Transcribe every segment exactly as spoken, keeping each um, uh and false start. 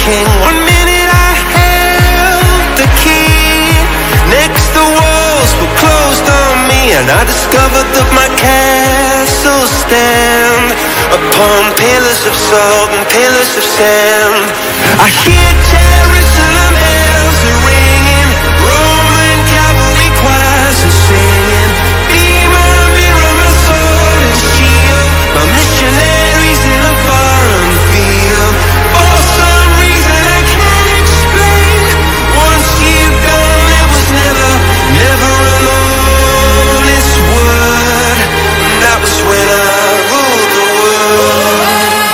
king. One minute I held the key. Next the walls were closed on me, and I discovered that my castles stand upon pillars of salt and pillars of sand. I hear Jerusalem bells are ringing, Roman cavalry choirs are singing. Be my mirror, my sword and shield, my missionaries in a foreign field. For some reason I can't explain, once you've gone it was never, never alone. It's word, and that was when I ruled the world.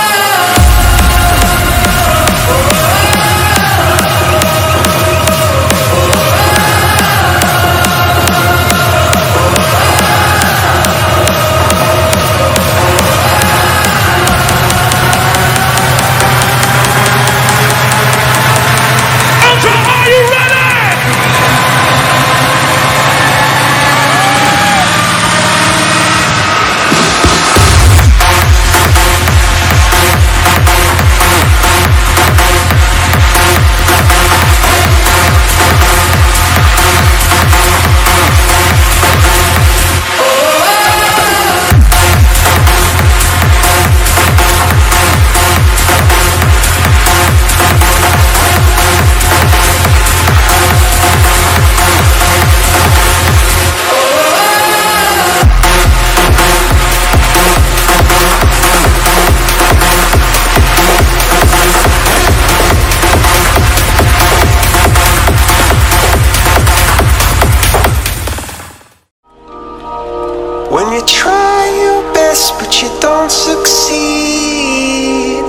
When you try your best but you don't succeed,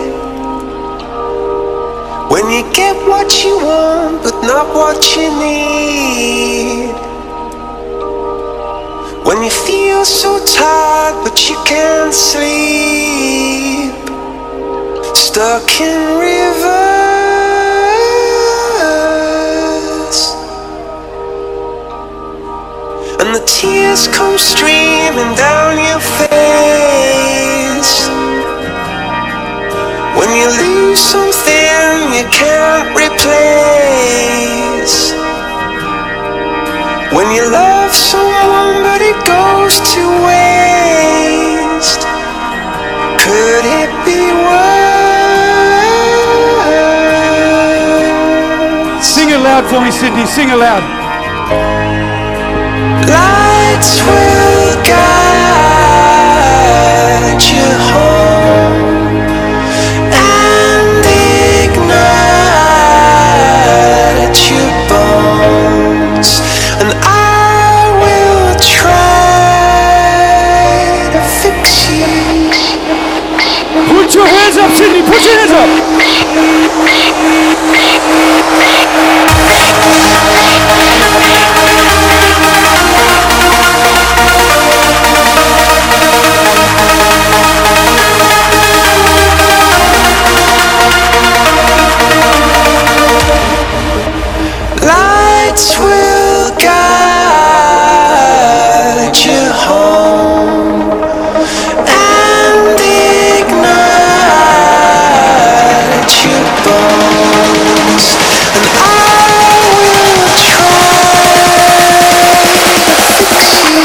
when you get what you want but not what you need, when you feel so tired but you can't sleep, stuck in rivers, and the tears come streaming down your face. When you lose something you can't replace, when you love someone but it goes to waste, could it be worse? Sing it loud for me, Sydney, sing it loud. Lights will guide you home and ignite your bones, and I will try to fix you. Put your hands up, Sydney, put your hands up. Lights will guide you home and ignite your bones, and I will try to fix you.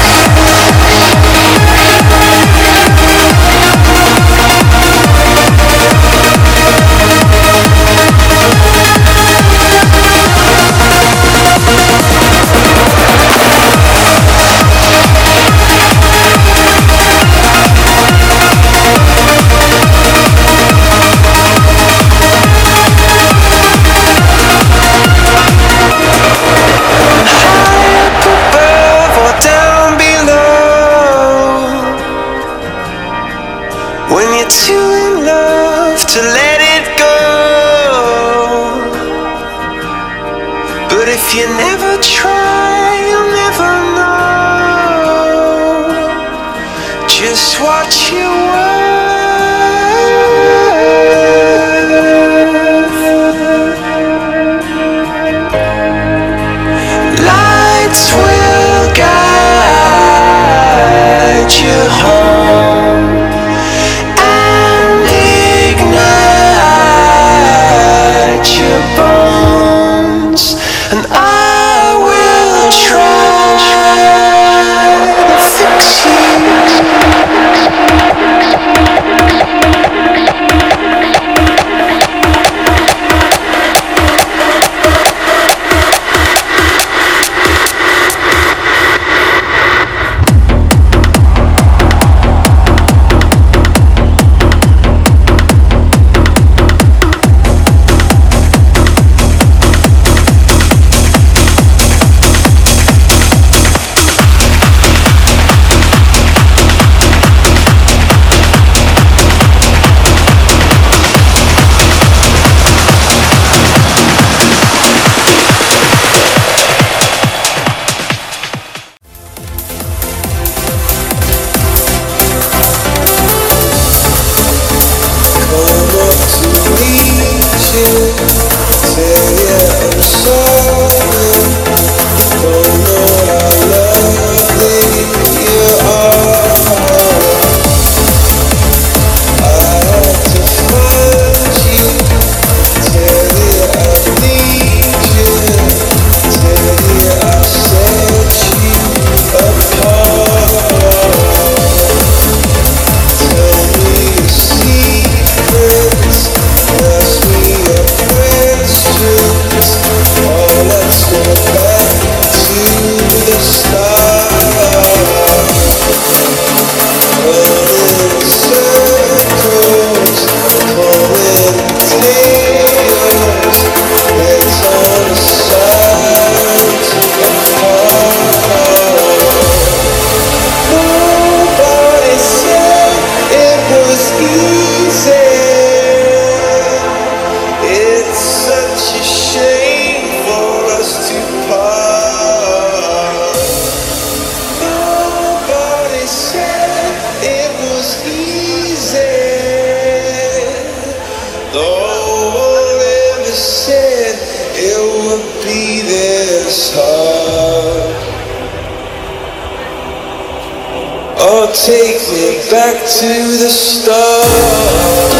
Too in love to let it go, but if you never try you'll never know just what you worth. Lights will guide you home and ignite take me back to the start.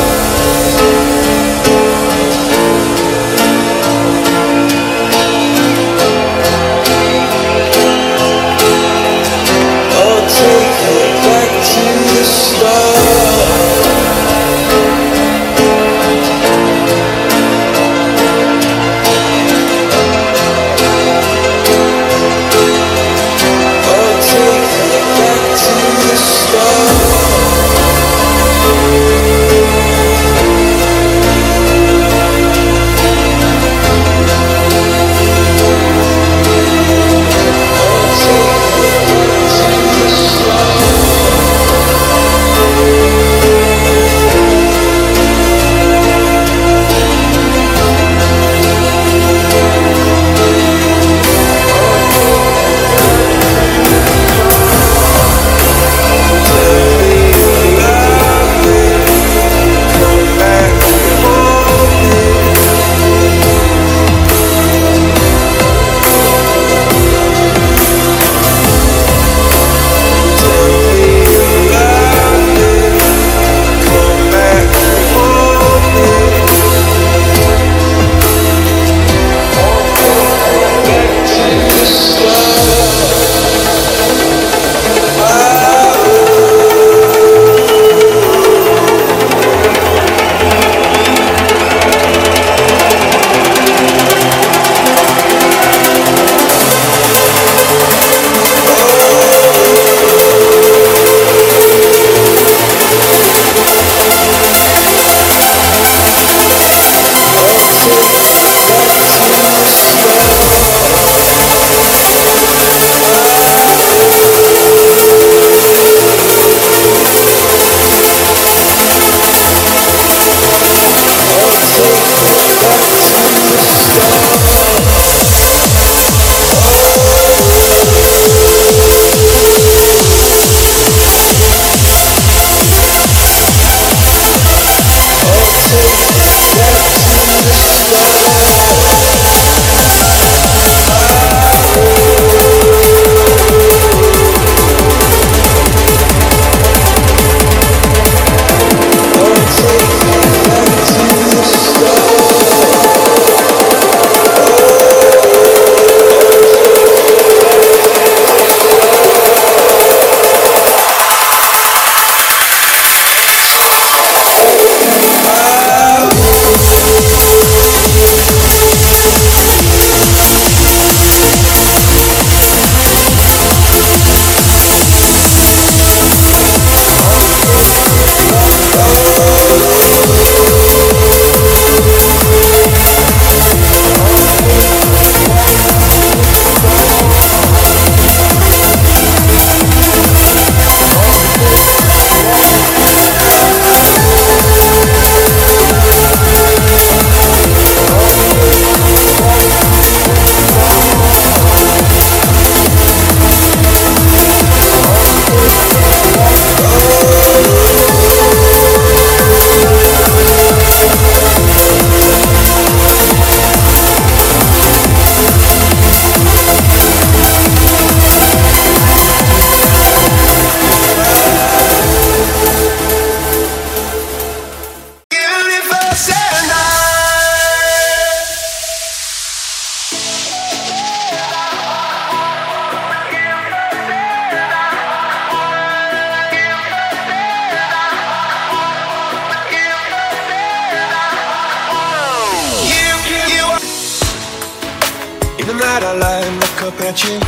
night I lie and look up at you.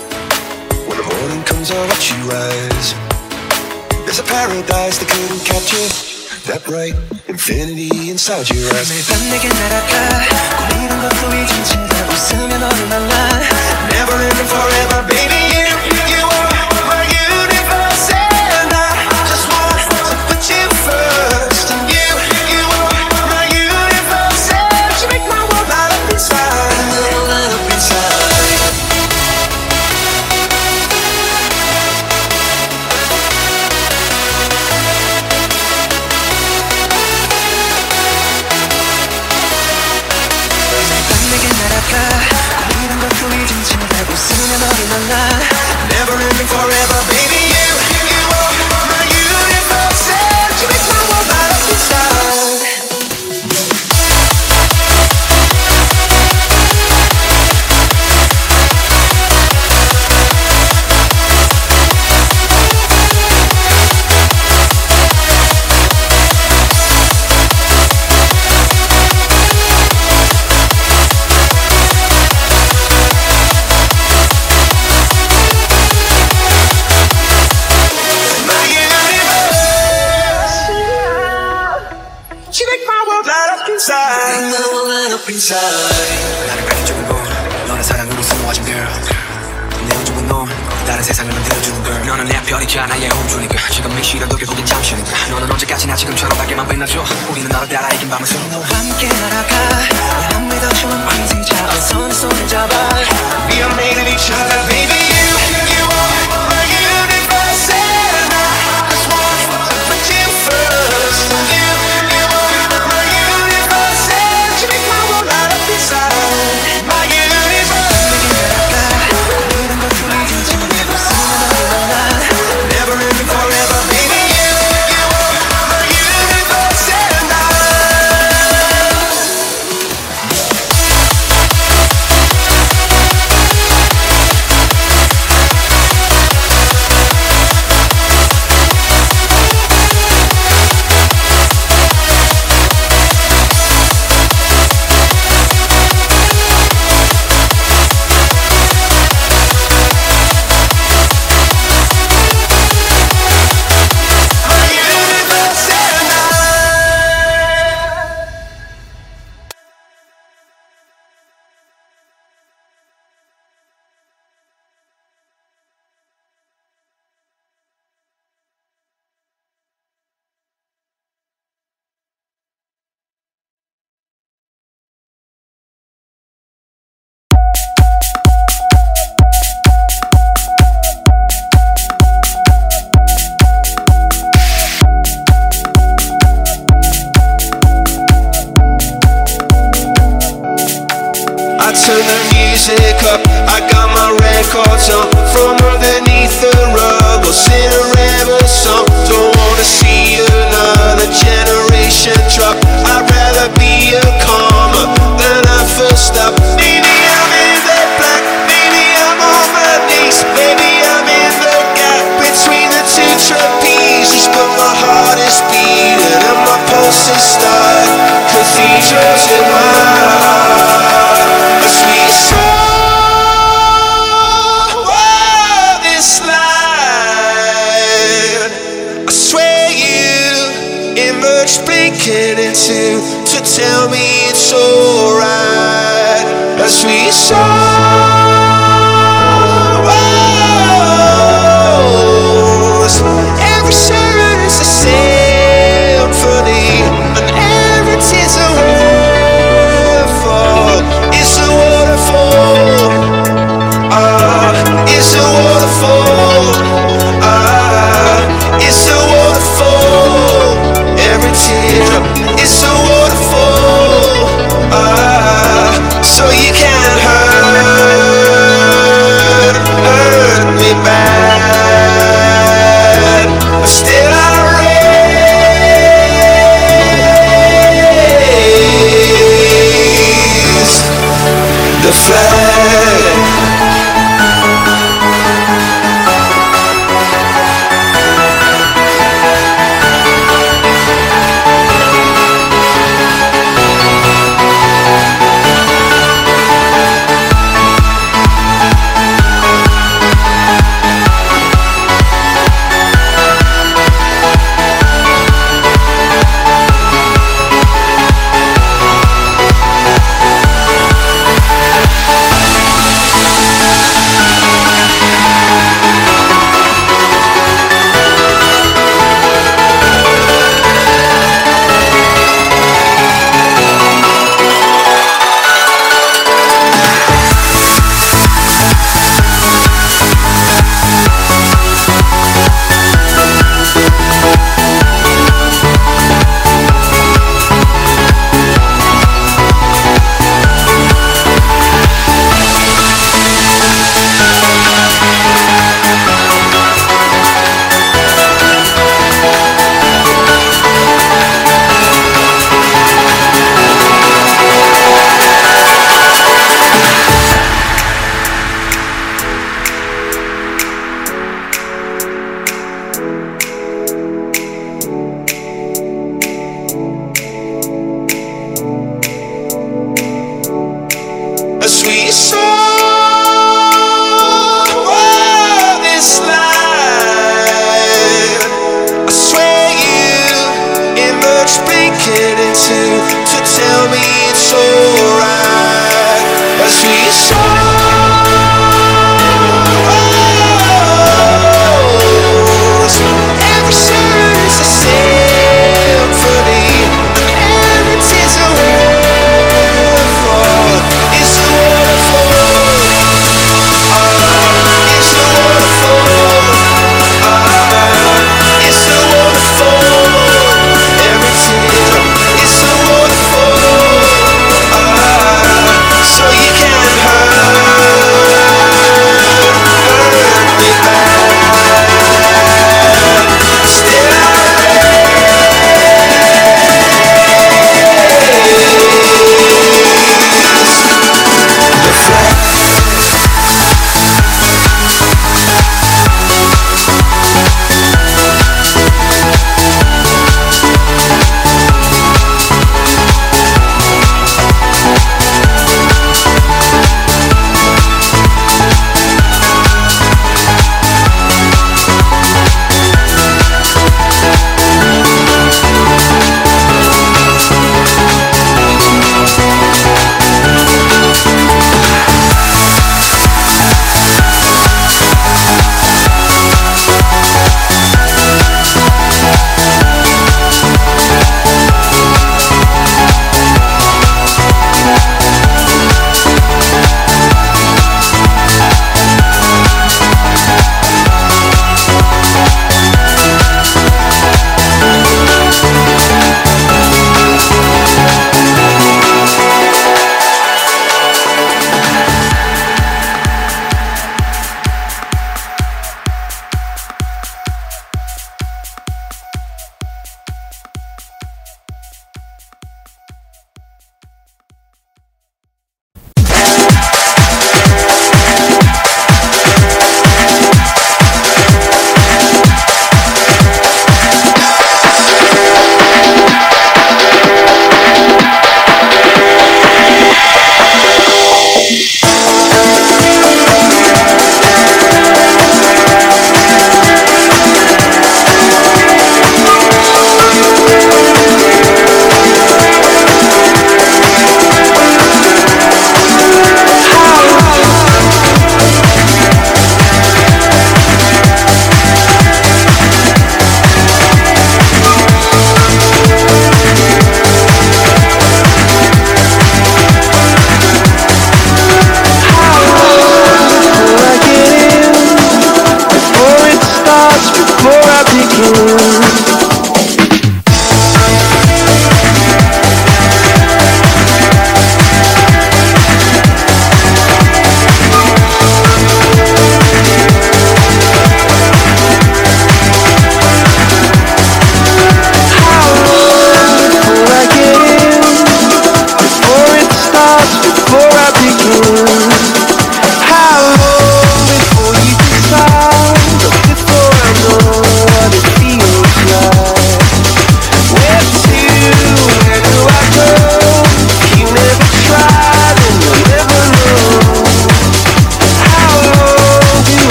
When the morning comes I watch you rise. There's a paradise that couldn't capture that bright infinity inside your eyes. 매일 밤 내게 날아가 꿈이란 것도 잊은 채 웃으며 너를 만나. Never ending forever baby you, you are my universe and I just want to put you first. And you, you are my universe and you make my world light up inside, light up inside. Never ending forever, baby. You, you are inside. Now we'll light up inside. 나를 가려주는 건 너는 사랑으로 숨어진 girl. 내어주는 넌 다른 세상을 만들어주는 girl. 너는 내 별이자 나의 홈주니까 지금 이 시련도 결국엔 잠시니까. 너는 언제까지나 지금처럼 밝게만 빛나줘. 우리는 너를 따라 이긴 밤을 써. 너와 함께 날아가. 난 믿어주는 인생자 어서 내 손을 잡아. We are made of each other, baby. You, you are my universe, and I just want to put you first. You, you are my universe, and you make my world light up inside. My universe. Never ending forever, baby. You, you are my universe, and I. I turn the music up, I got my records on. From underneath the rug, we'll sing a rebel song. Don't wanna see another generation drop. I'd rather be a comma than a full stop. Maybe I'm in the black, maybe I'm on my knees. Maybe I'm in the gap between the two trapezes. But my heart is beating and my pulse is start. Cathedrals in my heart. A sweet soul of this light. I swear you emerged blinking into to tell me it's alright. A sweet soul. Every song is a symphony, and every tear's a waterfall. It's a waterfall. Ah, it's a waterfall. Ah, it's a waterfall. Every tear is a waterfall. Ah, so you can't hurt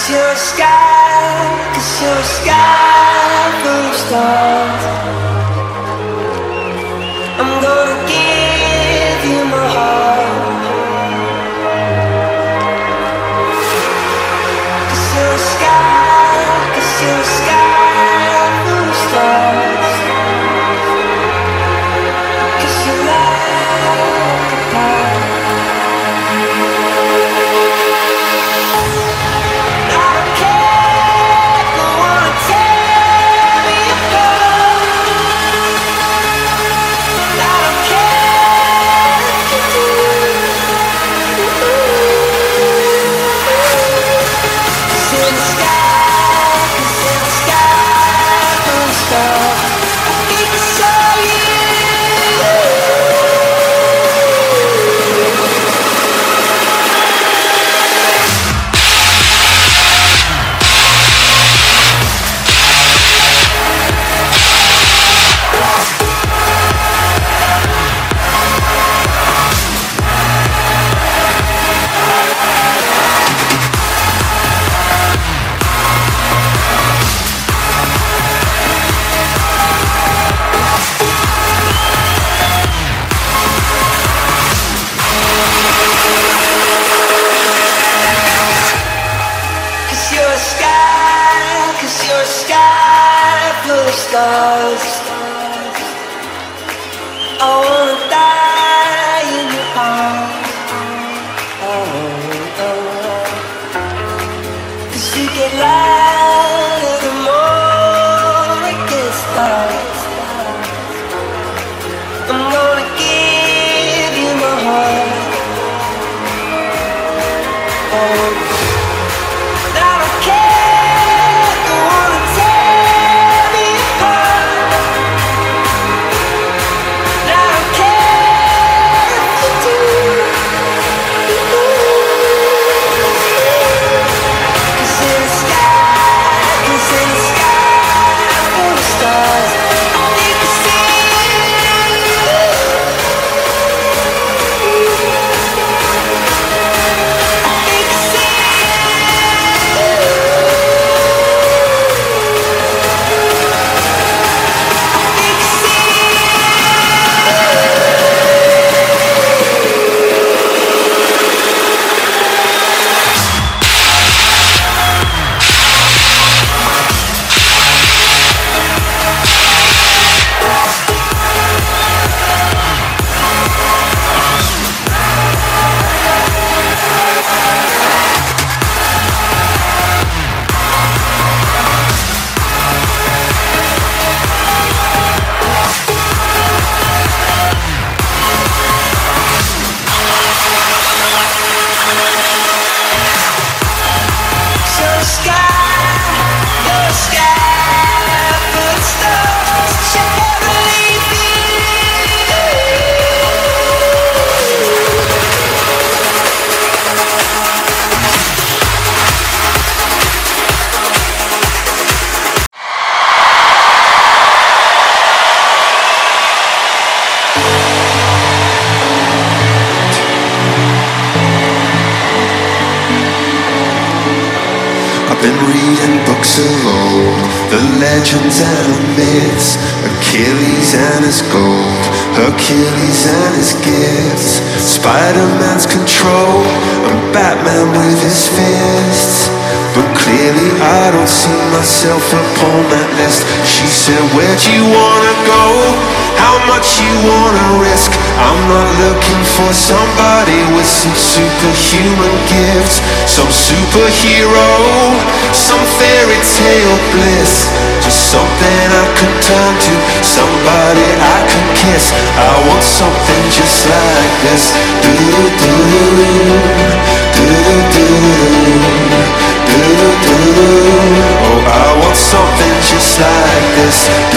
you're a sky, cause you're a sky full of stars. I'm gonna give you my heart. Cause you're a sky, cause you're a sky full of stars. Cause you're like a pie. Stars. I wanna die in your arms. Oh, oh. Cause you get lighter the more it gets dark. I'm gonna give you my heart. Oh. Legends and the myths, Achilles and his gold, Hercules and his gifts, Spider-Man's control, and Batman with his fists. But clearly I don't see myself upon that list. She said, where'd you wanna go? How much you wanna risk? I'm not looking for somebody with some superhuman gifts, some superhero, some fairy tale bliss. Just something I can turn to, somebody I can kiss. I want something just like this. Do-do-do-do, do-do-do-do. Oh, I want something just like this.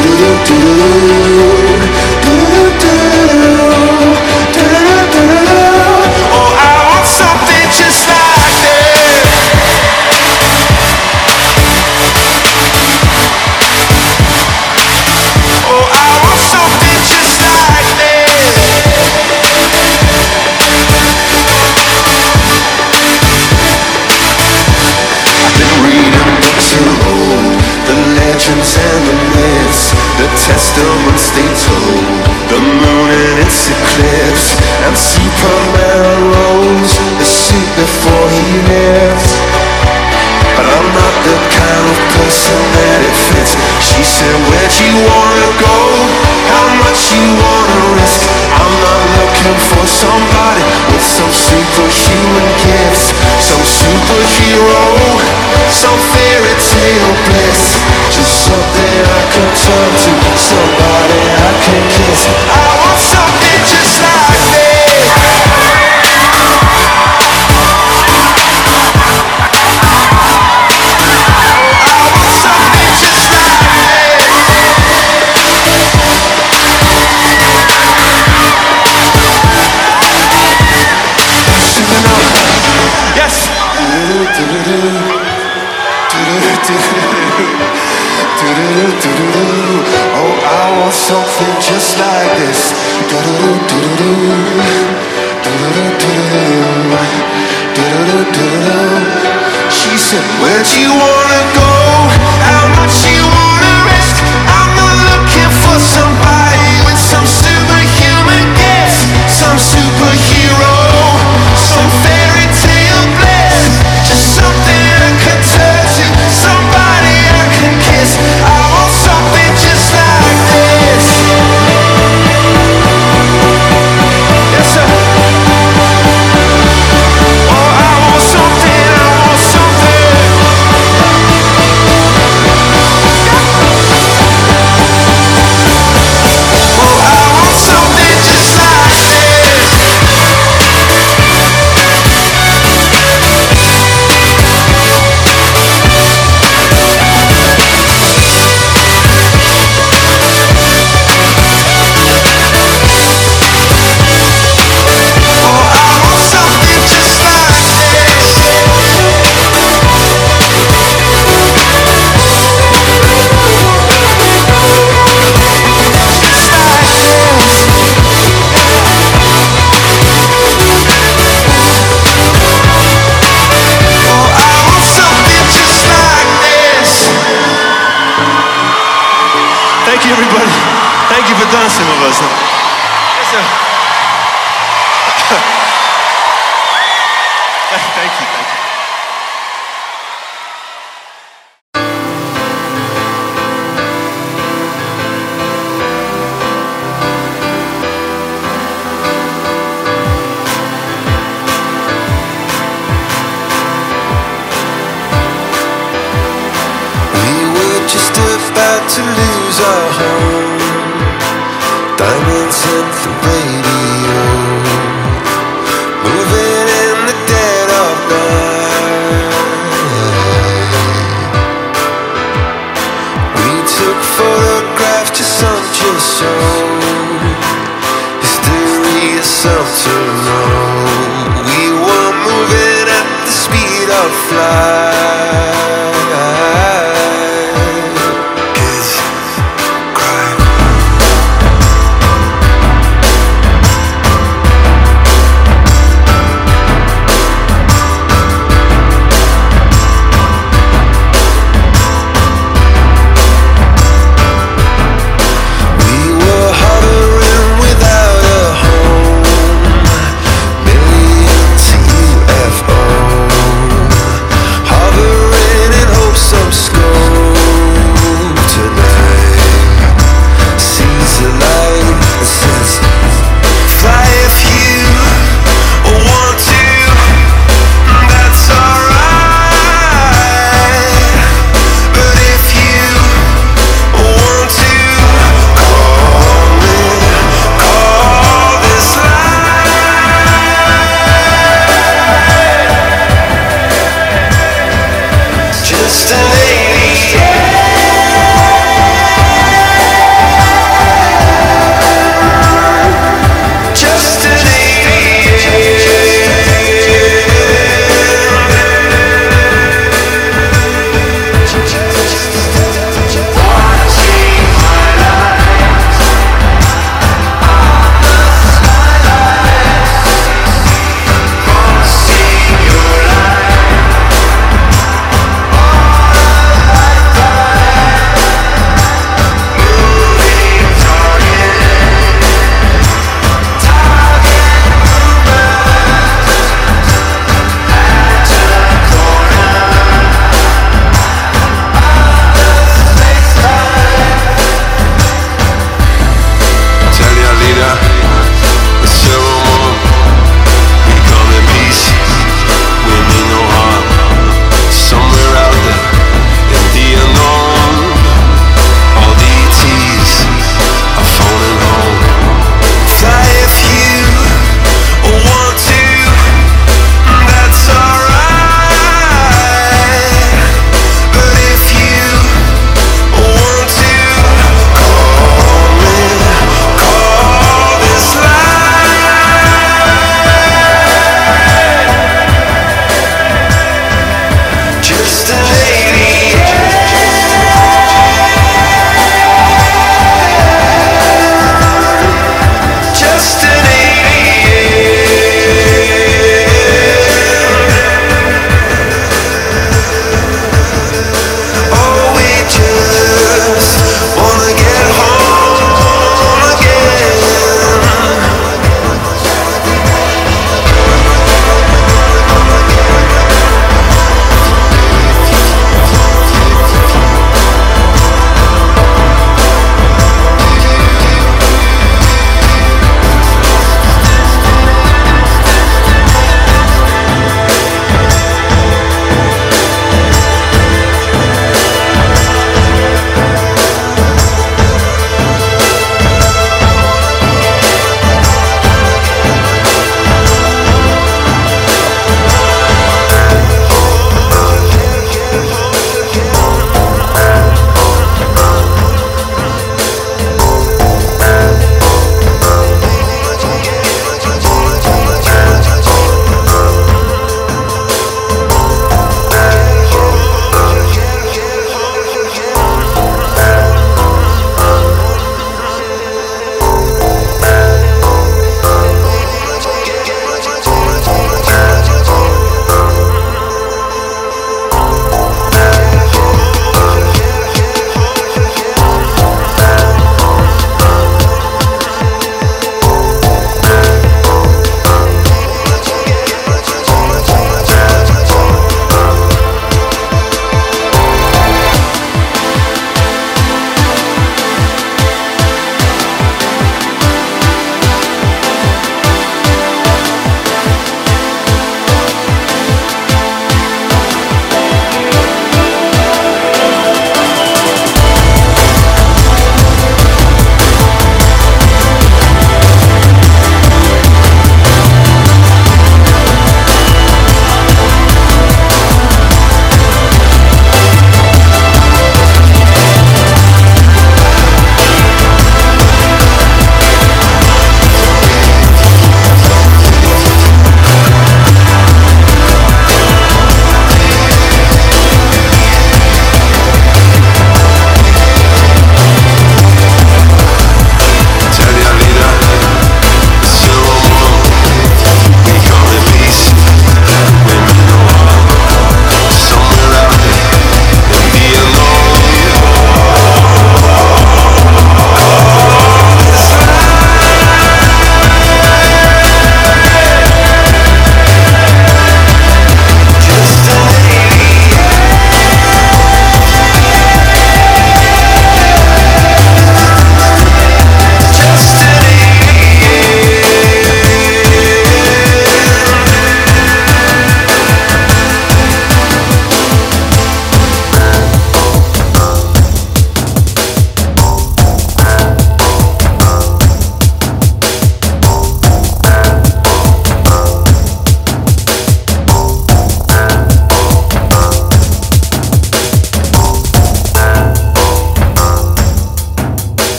Oh, I want something just like this. Oh, I want something just like this. I've been testaments they told, the moon in its eclipse, and Superman rose the suit before he lived. But I'm not the kind of person that it fits. She said, where'd you wanna go? How much you wanna risk? I'm not looking for somebody with some superhuman gifts, some superhero, some fairy tale bliss. Just something I can turn to, somebody I can kiss. I want something just like this. Oh, I want something just like this. She said, where'd you wanna go? How much you wanna risk? I'm not looking for somebody with some superhuman gifts, some superhero, some fairy tale bliss. Just something I can turn to, somebody I can kiss. I want something just like this. Yes, sir. Oh, I want something, I want something. Oh, I want something just like this. Thank you, everybody. Thank you for dancing with us. Yes, sir. Thank you, thank you. We were just about to lose our home. Diamonds hit the radio, moving in the dead of night. We took photographs to some just show history is something to know. We were moving at the speed of flight. Kids cry.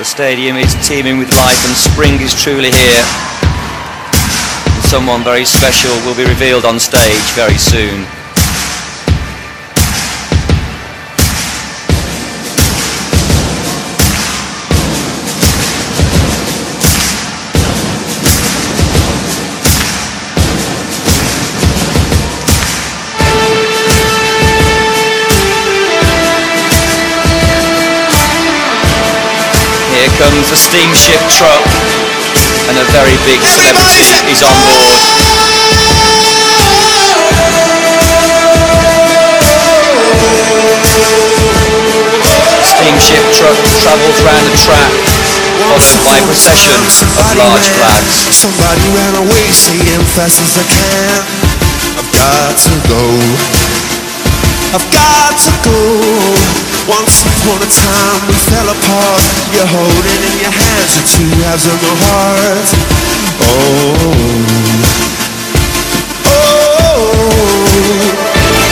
The stadium is teeming with life and spring is truly here. And someone very special will be revealed on stage very soon. Here comes a steamship truck and a very big celebrity is on board. The steamship truck travels round the track, followed by a procession of large flags. Somebody ran away saying fast as I can. I've got to go. I've got to go. Once upon a time we fell apart. You're holding in your hands the two halves of my heart. Oh, oh.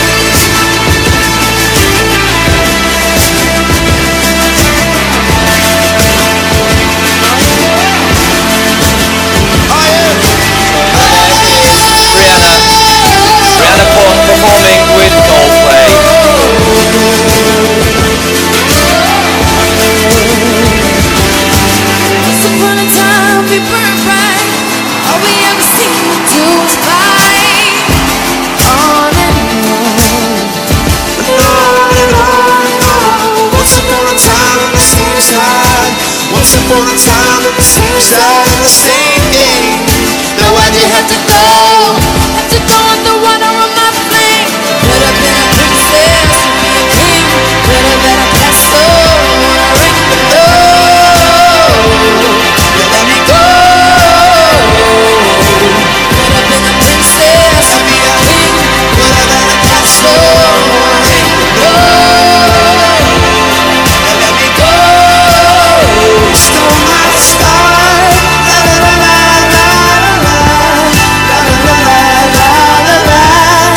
Performing with Coldplay. Once upon a time we were right. All we ever seemed to do was fight. On and on. On and on and on. Once upon a time on the same side. Once upon a time on the same side of the same game. Now why'd you have to go? Have to go underwater on my plane. Could have been a princess, a king. Could have been a castle or a ring. No, you let me go. Could have been a princess, a king. Could have been a castle or a ring. No, you let me go. Stole my star. La la la la la la la la la la la la.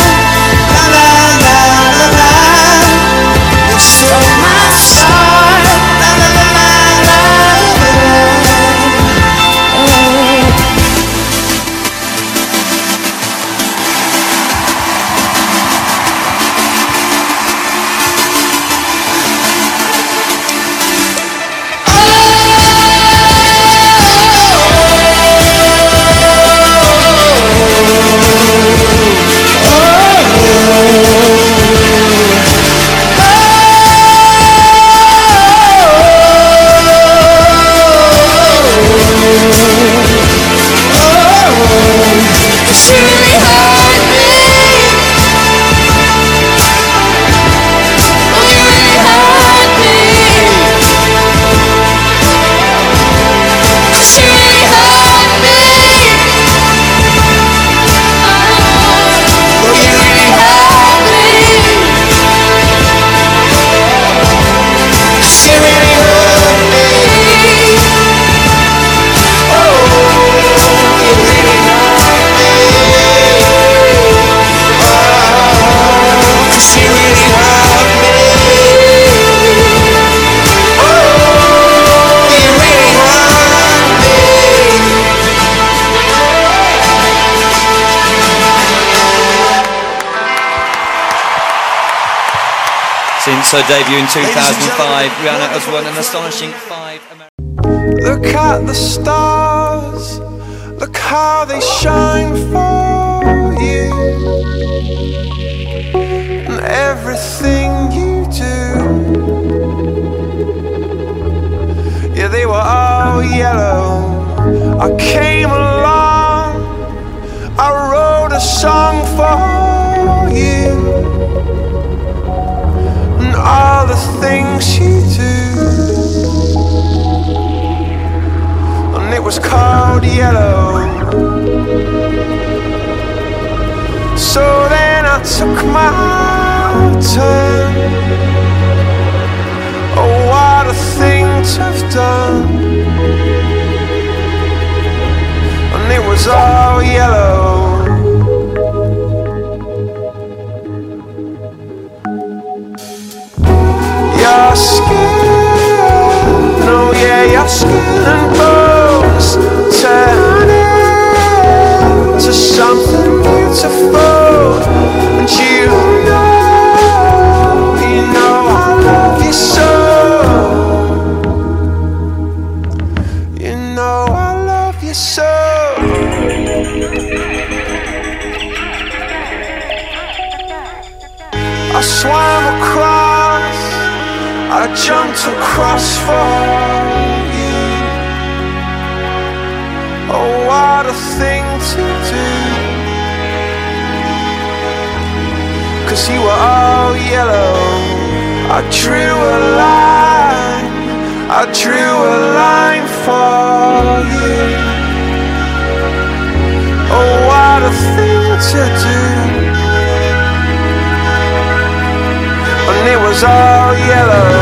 Since her debut in two thousand five, Rihanna has won an astonishing five American. Look at the stars, look how they shine for you, and everything you do. Yeah, they were all yellow. I came along, I wrote a song for you. All the things you do, and it was called yellow. So then I took my turn. Oh, what a thing to have done. And it was all yellow. Your skin, oh yeah, your I swam across, I jumped across for you. Oh, what a thing to do. 'Cause you were all yellow. I drew a line, I drew a line for you. Oh, what a thing to do. And it was all yellow.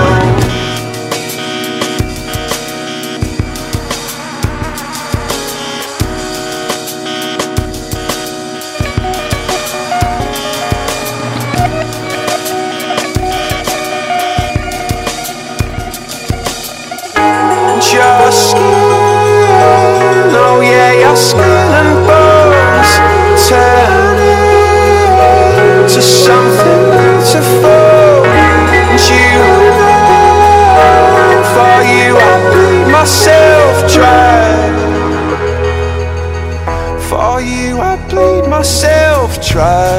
Your skin, oh yeah, your skin and bones turn into something beautiful. And you know, for you I bleed myself dry. For you I bleed myself dry.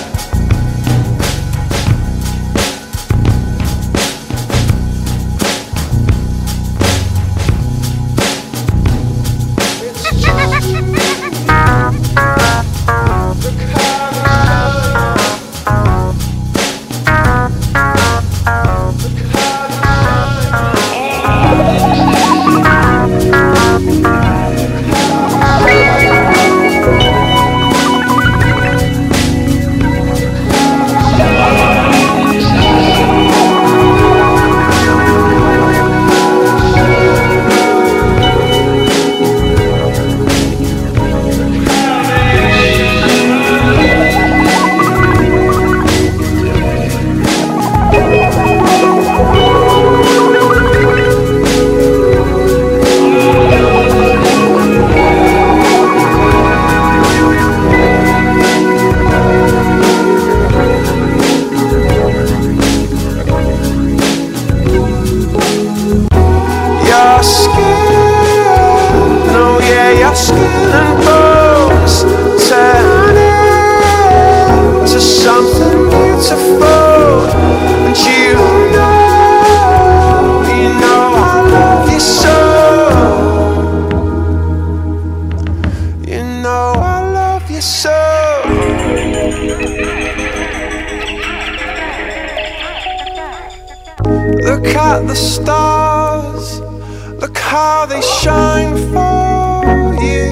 Look at the stars, look how they shine for you.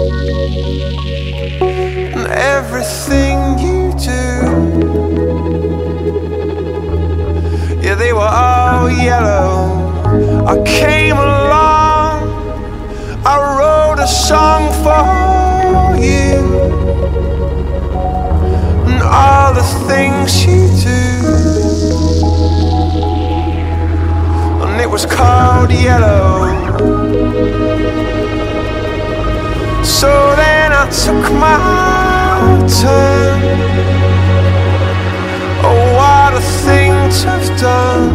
And everything you do, yeah, they were all yellow. I came along, I wrote a song for you. And all the things you do, it was called yellow. So then I took my turn. Oh, what a thing to have done.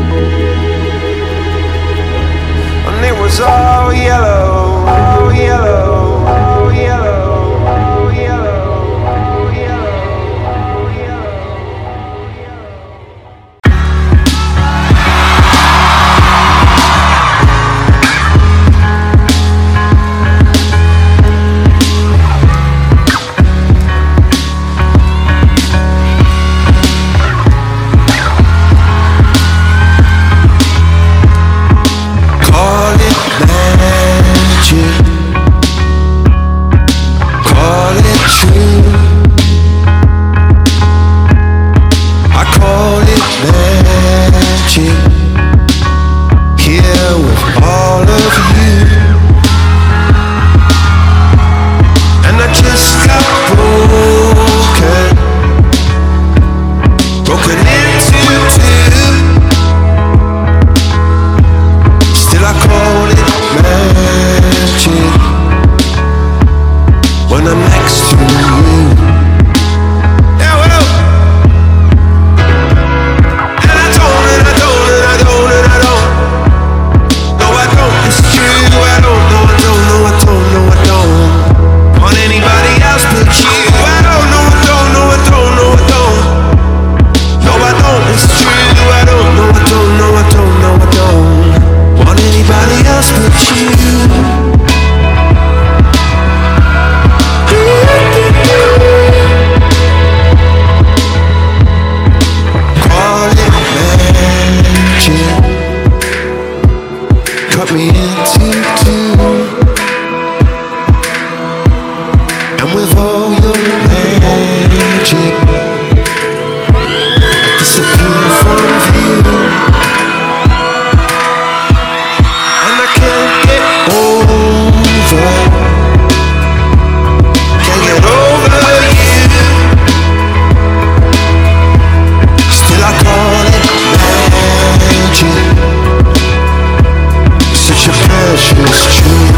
And it was all yellow, all yellow, all yellow, all yellow, all yellow, all yellow. Anybody with all your magic. Disappear from view, and I can't get over, can't get over you. Still I call it magic. Such a precious truth.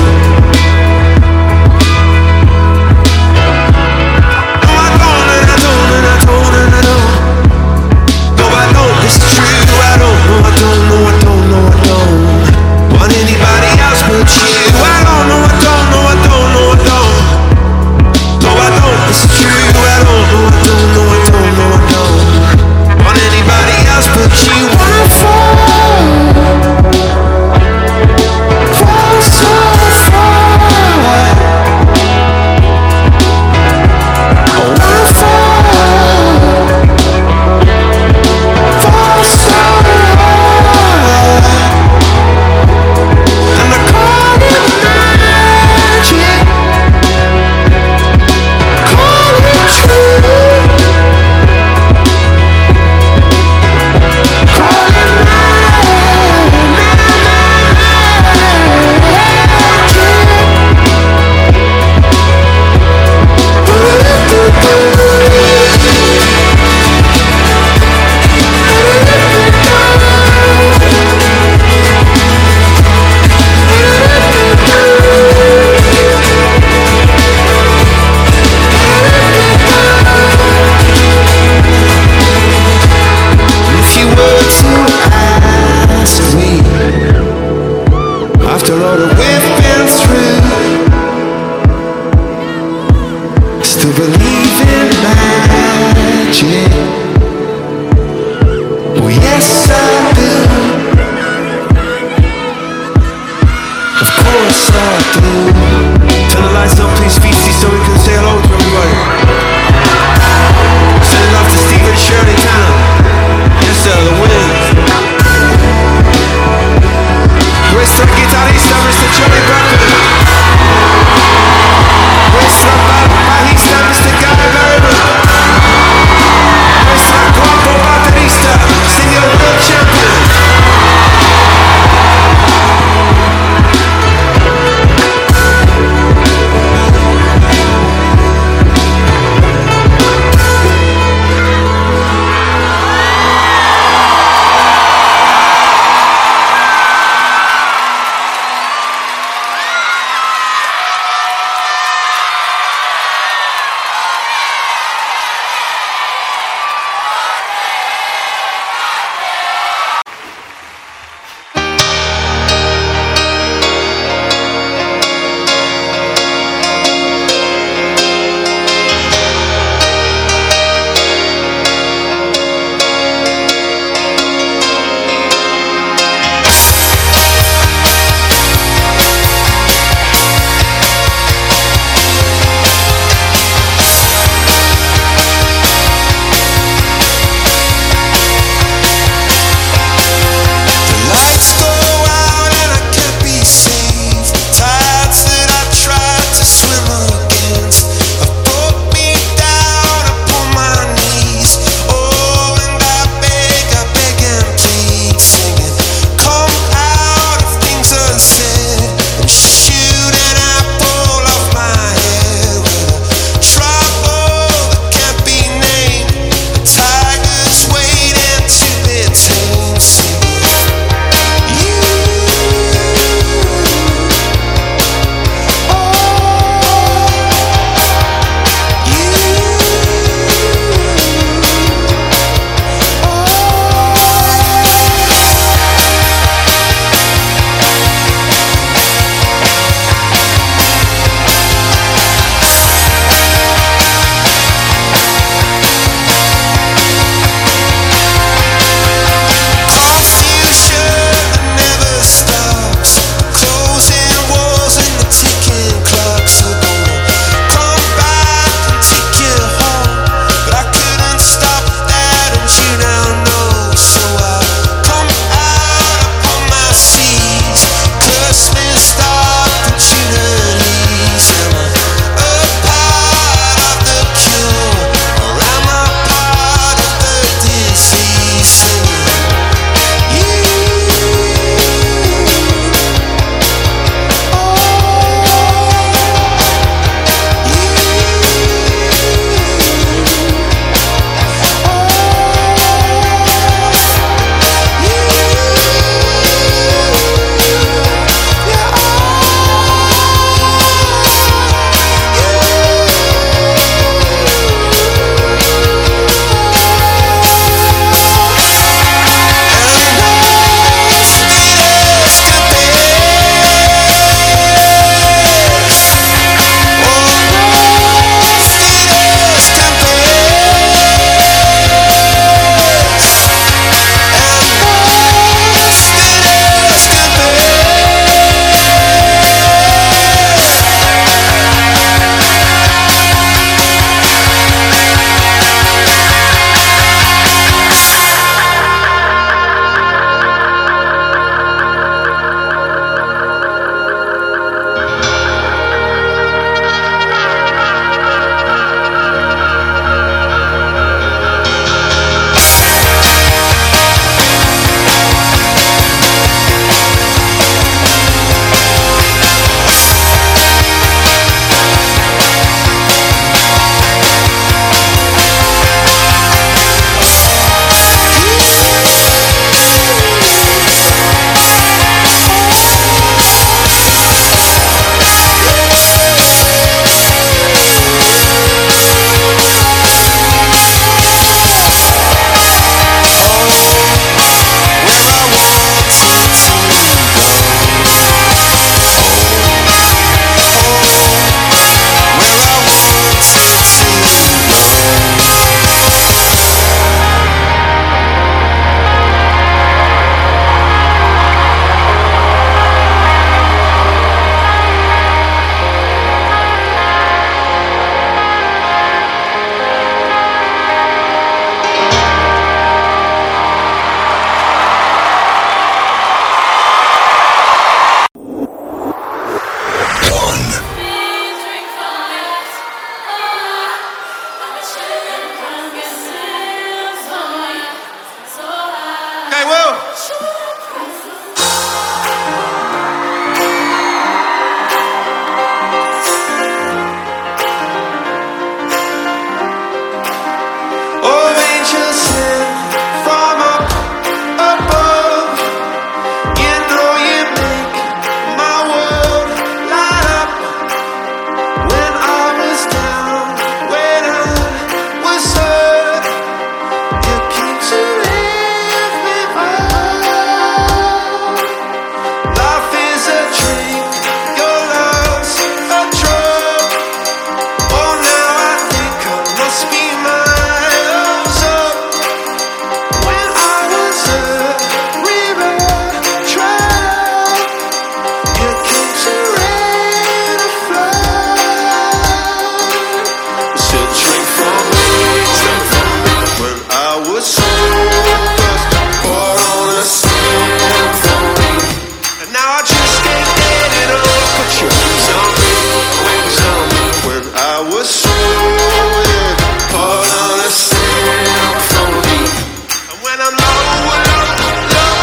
soul, yeah, part on a symphony. And when I'm low, low, low,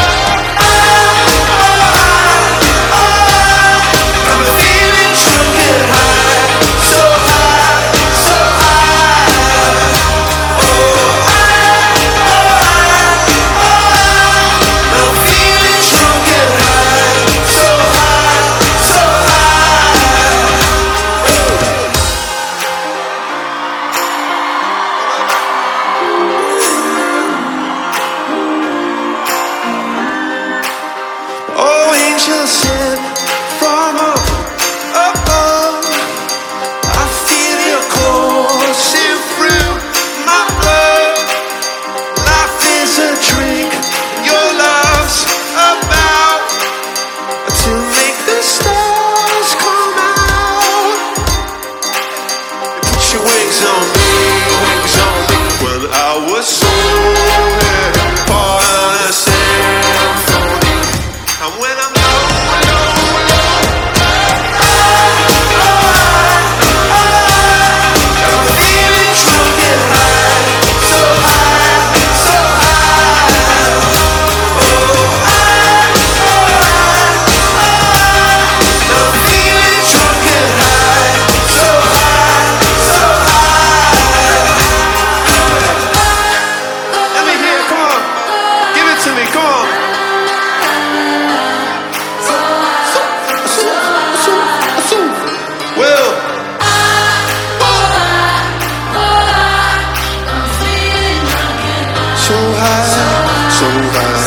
I'm feeling drunk and high, so high, so high. Oh, I'm feeling drunk and high, so high, so high. Oh, angels sent from up above. I feel your coursing through my blood. Life is a drink, your love's about to make the stars come out. You put your wings on me, wings on me. When I was so yeah, part on a symphony. And when I'm low, low, low, I'm feeling drunk and high, so high, so high. Oh, I'm feeling drunk and high, so high, so high. Let me hear, come on, give it to me, come on. Will. So high, so high.